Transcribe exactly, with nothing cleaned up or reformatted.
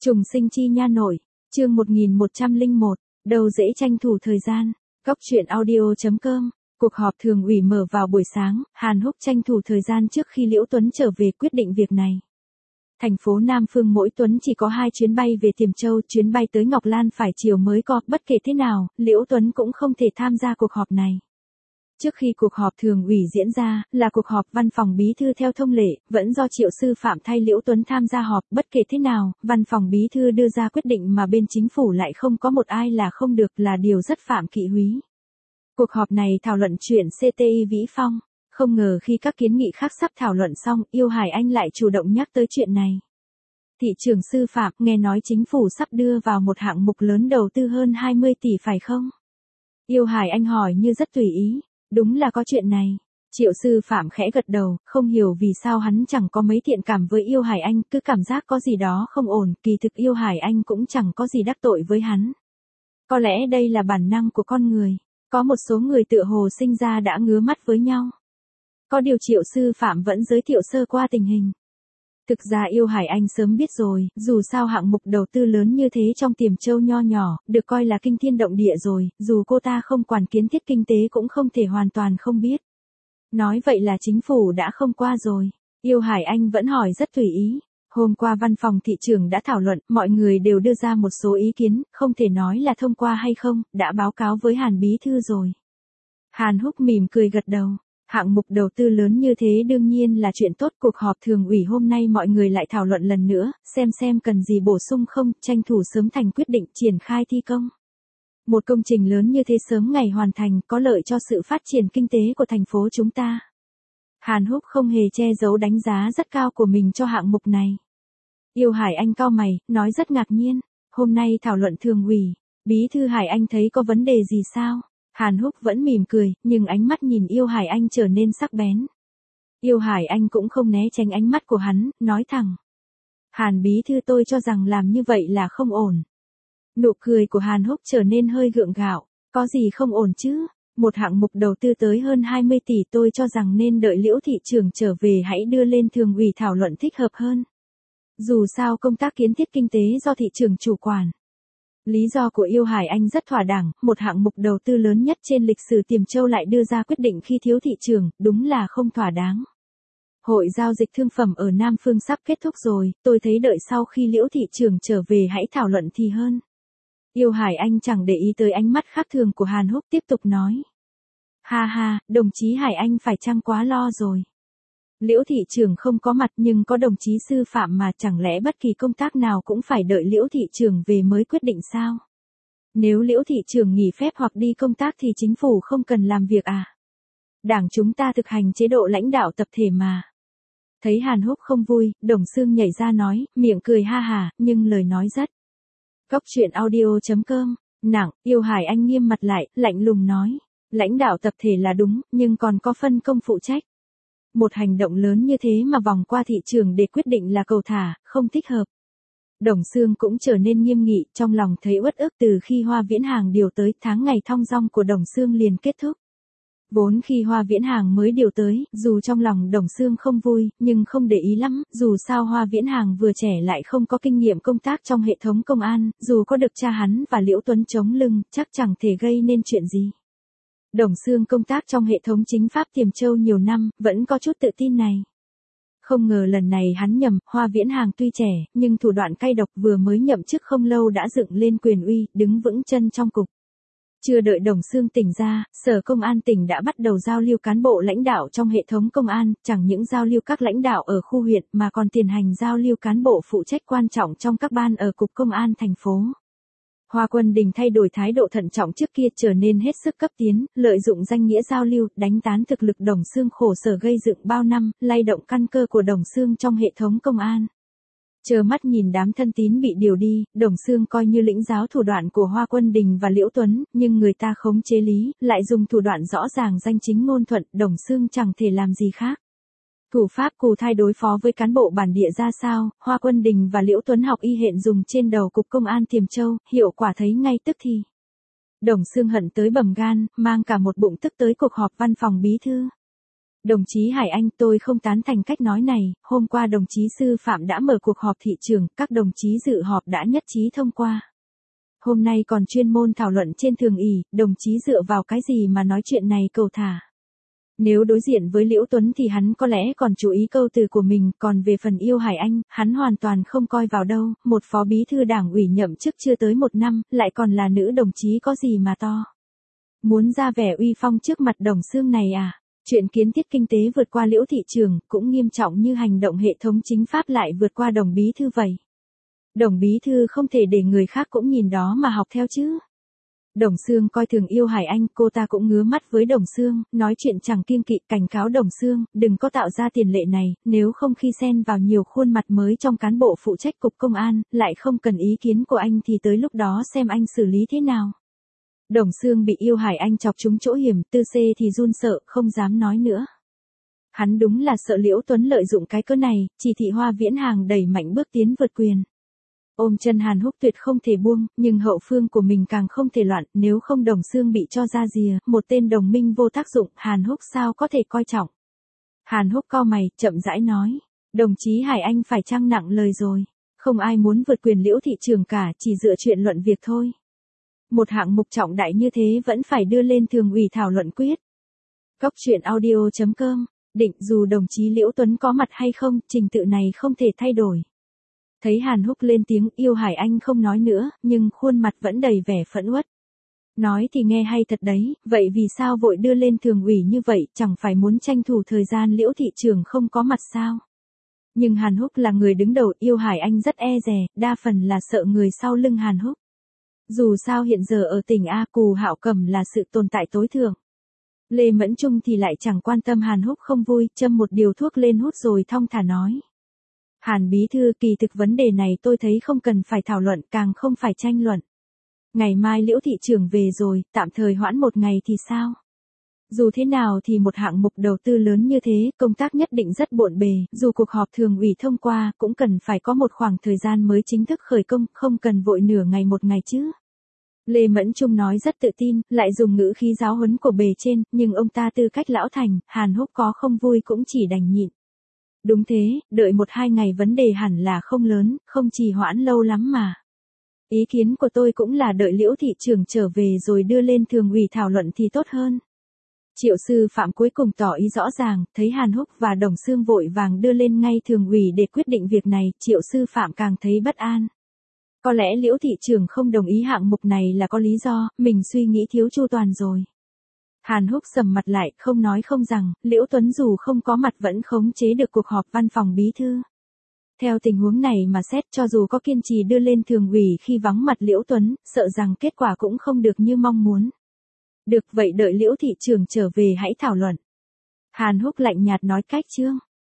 Trùng sinh chi nha nội, chương một nghìn một trăm lẻ một, đâu dễ tranh thủ thời gian. Góc truyện audio chấm com. Cuộc họp thường ủy mở vào buổi sáng, Hàn Húc tranh thủ thời gian trước khi Liễu Tuấn trở về quyết định việc này. Thành phố Nam Phương mỗi tuần chỉ có hai chuyến bay về Tiềm Châu, chuyến bay tới Ngọc Lan phải chiều mới có, bất kể thế nào, Liễu Tuấn cũng không thể tham gia cuộc họp này. Trước khi cuộc họp thường ủy diễn ra, là cuộc họp văn phòng bí thư theo thông lệ, vẫn do Triệu Sư Phạm thay Liễu Tuấn tham gia họp, bất kể thế nào, văn phòng bí thư đưa ra quyết định mà bên chính phủ lại không có một ai là không được là điều rất phạm kỵ húy. Cuộc họp này thảo luận chuyện xê tê i Vĩ Phong, không ngờ khi các kiến nghị khác sắp thảo luận xong, Yêu Hải Anh lại chủ động nhắc tới chuyện này. Thị trưởng Sư Phạm, nghe nói chính phủ sắp đưa vào một hạng mục lớn đầu tư hơn hai mươi tỷ phải không? Yêu Hải Anh hỏi như rất tùy ý. Đúng là có chuyện này. Triệu Sư Phạm khẽ gật đầu, không hiểu vì sao hắn chẳng có mấy thiện cảm với Yêu Hải Anh, cứ cảm giác có gì đó không ổn, kỳ thực Yêu Hải Anh cũng chẳng có gì đắc tội với hắn. Có lẽ đây là bản năng của con người, có một số người tựa hồ sinh ra đã ngứa mắt với nhau. Có điều Triệu Sư Phạm vẫn giới thiệu sơ qua tình hình. Thực ra Yêu Hải Anh sớm biết rồi, dù sao hạng mục đầu tư lớn như thế trong Tiềm Châu nho nhỏ, được coi là kinh thiên động địa rồi, dù cô ta không quản kiến thiết kinh tế cũng không thể hoàn toàn không biết. Nói vậy là chính phủ đã không qua rồi. Yêu Hải Anh vẫn hỏi rất tùy ý. Hôm qua văn phòng thị trưởng đã thảo luận, mọi người đều đưa ra một số ý kiến, không thể nói là thông qua hay không, đã báo cáo với Hàn Bí Thư rồi. Hàn Húc mỉm cười gật đầu. Hạng mục đầu tư lớn như thế đương nhiên là chuyện tốt. Cuộc họp thường ủy hôm nay mọi người lại thảo luận lần nữa, xem xem cần gì bổ sung không, tranh thủ sớm thành quyết định triển khai thi công. Một công trình lớn như thế sớm ngày hoàn thành có lợi cho sự phát triển kinh tế của thành phố chúng ta. Hàn Húc không hề che giấu đánh giá rất cao của mình cho hạng mục này. Yêu Hải Anh cau mày, nói rất ngạc nhiên, hôm nay thảo luận thường ủy, Bí thư Hải Anh thấy có vấn đề gì sao? Hàn Húc vẫn mỉm cười, nhưng ánh mắt nhìn Yêu Hải Anh trở nên sắc bén. Yêu Hải Anh cũng không né tránh ánh mắt của hắn, nói thẳng. Hàn Bí Thư, tôi cho rằng làm như vậy là không ổn. Nụ cười của Hàn Húc trở nên hơi gượng gạo, có gì không ổn chứ? Một hạng mục đầu tư tới hơn hai mươi tỷ, tôi cho rằng nên đợi Liễu thị trưởng trở về hãy đưa lên thường ủy thảo luận thích hợp hơn. Dù sao công tác kiến thiết kinh tế do thị trưởng chủ quản. Lý do của Yêu Hải Anh rất thỏa đáng, một hạng mục đầu tư lớn nhất trên lịch sử Tiềm Châu lại đưa ra quyết định khi thiếu thị trường, đúng là không thỏa đáng. Hội giao dịch thương phẩm ở Nam Phương sắp kết thúc rồi, tôi thấy đợi sau khi Liễu thị trường trở về hãy thảo luận thì hơn. Yêu Hải Anh chẳng để ý tới ánh mắt khác thường của Hàn Húc, tiếp tục nói. Ha ha, đồng chí Hải Anh phải chăng quá lo rồi. Liễu thị trưởng không có mặt nhưng có đồng chí Sư Phạm mà, chẳng lẽ bất kỳ công tác nào cũng phải đợi Liễu thị trưởng về mới quyết định sao? Nếu Liễu thị trưởng nghỉ phép hoặc đi công tác thì chính phủ không cần làm việc à? Đảng chúng ta thực hành chế độ lãnh đạo tập thể mà. Thấy Hàn Húc không vui, Đồng Xương nhảy ra nói, miệng cười ha hà, nhưng lời nói rất. Góc truyện audio chấm com. Nặng, Yêu Hải Anh nghiêm mặt lại, lạnh lùng nói. Lãnh đạo tập thể là đúng, nhưng còn có phân công phụ trách. Một hành động lớn như thế mà vòng qua thị trường để quyết định là cầu thả, không thích hợp. Đồng Xương cũng trở nên nghiêm nghị, trong lòng thấy uất ức từ khi Hoa Viễn Hàng điều tới, tháng ngày thong dong của Đồng Xương liền kết thúc. Vốn khi Hoa Viễn Hàng mới điều tới, dù trong lòng Đồng Xương không vui, nhưng không để ý lắm, dù sao Hoa Viễn Hàng vừa trẻ lại không có kinh nghiệm công tác trong hệ thống công an, dù có được cha hắn và Liễu Tuấn chống lưng, chắc chẳng thể gây nên chuyện gì. Đồng Xương công tác trong hệ thống chính pháp Tiềm Châu nhiều năm, vẫn có chút tự tin này. Không ngờ lần này hắn nhầm, Hoa Viễn Hàng tuy trẻ, nhưng thủ đoạn cay độc, vừa mới nhậm chức không lâu đã dựng lên quyền uy, đứng vững chân trong cục. Chưa đợi Đồng Xương tỉnh ra, Sở Công an tỉnh đã bắt đầu giao lưu cán bộ lãnh đạo trong hệ thống công an, chẳng những giao lưu các lãnh đạo ở khu huyện mà còn tiến hành giao lưu cán bộ phụ trách quan trọng trong các ban ở Cục Công an thành phố. Hoa Quân Đình thay đổi thái độ thận trọng trước kia trở nên hết sức cấp tiến, lợi dụng danh nghĩa giao lưu, đánh tán thực lực Đồng Xương khổ sở gây dựng bao năm, lay động căn cơ của Đồng Xương trong hệ thống công an. Chờ mắt nhìn đám thân tín bị điều đi, Đồng Xương coi như lĩnh giáo thủ đoạn của Hoa Quân Đình và Liễu Tuấn, nhưng người ta khống chế lý, lại dùng thủ đoạn rõ ràng danh chính ngôn thuận, Đồng Xương chẳng thể làm gì khác. Thủ pháp cù thai đối phó với cán bộ bản địa ra sao, Hoa Quân Đình và Liễu Tuấn học y hệt dùng trên đầu Cục Công an Tiềm Châu, hiệu quả thấy ngay tức thì. Đồng Xương hận tới bầm gan, mang cả một bụng tức tới cuộc họp văn phòng bí thư. Đồng chí Hải Anh, tôi không tán thành cách nói này, hôm qua đồng chí Sư Phạm đã mở cuộc họp thị trường, các đồng chí dự họp đã nhất trí thông qua. Hôm nay còn chuyên môn thảo luận trên thường ủy, đồng chí dựa vào cái gì mà nói chuyện này cầu thả. Nếu đối diện với Liễu Tuấn thì hắn có lẽ còn chú ý câu từ của mình, còn về phần yêu Hải Anh, hắn hoàn toàn không coi vào đâu, một phó bí thư đảng ủy nhậm chức chưa tới một năm, lại còn là nữ đồng chí có gì mà to. Muốn ra vẻ uy phong trước mặt Đồng Xương này à? Chuyện kiến thiết kinh tế vượt qua Liễu thị trường, cũng nghiêm trọng như hành động hệ thống chính pháp lại vượt qua Đồng bí thư vậy. Đồng bí thư không thể để người khác cũng nhìn đó mà học theo chứ. Đồng Xương coi thường yêu Hải Anh, cô ta cũng ngứa mắt với Đồng Xương, nói chuyện chẳng kiêng kỵ, cảnh cáo Đồng Xương, đừng có tạo ra tiền lệ này, nếu không khi xen vào nhiều khuôn mặt mới trong cán bộ phụ trách cục công an, lại không cần ý kiến của anh thì tới lúc đó xem anh xử lý thế nào. Đồng Xương bị yêu Hải Anh chọc trúng chỗ hiểm, Tư C thì run sợ, không dám nói nữa. Hắn đúng là sợ Liễu Tuấn lợi dụng cái cớ này, chỉ thị Hoa Viễn Hàng đẩy mạnh bước tiến vượt quyền. Ôm chân Hàn Húc tuyệt không thể buông, nhưng hậu phương của mình càng không thể loạn, nếu không Đồng Xương bị cho ra rìa, một tên đồng minh vô tác dụng, Hàn Húc sao có thể coi trọng. Hàn Húc cau mày, chậm rãi nói, đồng chí Hải Anh phải chăng nặng lời rồi, không ai muốn vượt quyền Liễu thị trường cả, chỉ dựa chuyện luận việc thôi. Một hạng mục trọng đại như thế vẫn phải đưa lên thường ủy thảo luận quyết. Góc truyện audio chấm com, định dù đồng chí Liễu Tuấn có mặt hay không, trình tự này không thể thay đổi. Thấy Hàn Húc lên tiếng, yêu Hải Anh không nói nữa, nhưng khuôn mặt vẫn đầy vẻ phẫn uất. Nói thì nghe hay thật đấy, vậy vì sao vội đưa lên thường ủy như vậy, chẳng phải muốn tranh thủ thời gian Liễu thị trường không có mặt sao? Nhưng Hàn Húc là người đứng đầu, yêu Hải Anh rất e dè, đa phần là sợ người sau lưng Hàn Húc. Dù sao hiện giờ ở tỉnh A Cù Hạo Cẩm là sự tồn tại tối thượng. Lê Mẫn Trung thì lại chẳng quan tâm Hàn Húc không vui, châm một điều thuốc lên hút rồi thong thả nói. Hàn bí thư, kỳ thực vấn đề này tôi thấy không cần phải thảo luận, càng không phải tranh luận. Ngày mai Liễu thị trường về rồi, tạm thời hoãn một ngày thì sao? Dù thế nào thì một hạng mục đầu tư lớn như thế, công tác nhất định rất bộn bề, dù cuộc họp thường ủy thông qua, cũng cần phải có một khoảng thời gian mới chính thức khởi công, không cần vội nửa ngày một ngày chứ. Lê Mẫn Trung nói rất tự tin, lại dùng ngữ khí giáo huấn của bề trên, nhưng ông ta tư cách lão thành, Hàn Húc có không vui cũng chỉ đành nhịn. Đúng thế, đợi một hai ngày vấn đề hẳn là không lớn, không trì hoãn lâu lắm mà. Ý kiến của tôi cũng là đợi Liễu thị trường trở về rồi đưa lên thường ủy thảo luận thì tốt hơn. Triệu Sư Phạm cuối cùng tỏ ý rõ ràng, thấy Hàn Húc và Đồng Xương vội vàng đưa lên ngay thường ủy để quyết định việc này, Triệu Sư Phạm càng thấy bất an. Có lẽ Liễu thị trường không đồng ý hạng mục này là có lý do, mình suy nghĩ thiếu chu toàn rồi. Hàn Húc sầm mặt lại, không nói không rằng, Liễu Tuấn dù không có mặt vẫn khống chế được cuộc họp văn phòng bí thư. Theo tình huống này mà xét, cho dù có kiên trì đưa lên thường ủy khi vắng mặt Liễu Tuấn, sợ rằng kết quả cũng không được như mong muốn. Được vậy đợi Liễu thị trường trở về hãy thảo luận. Hàn Húc lạnh nhạt nói cách chương.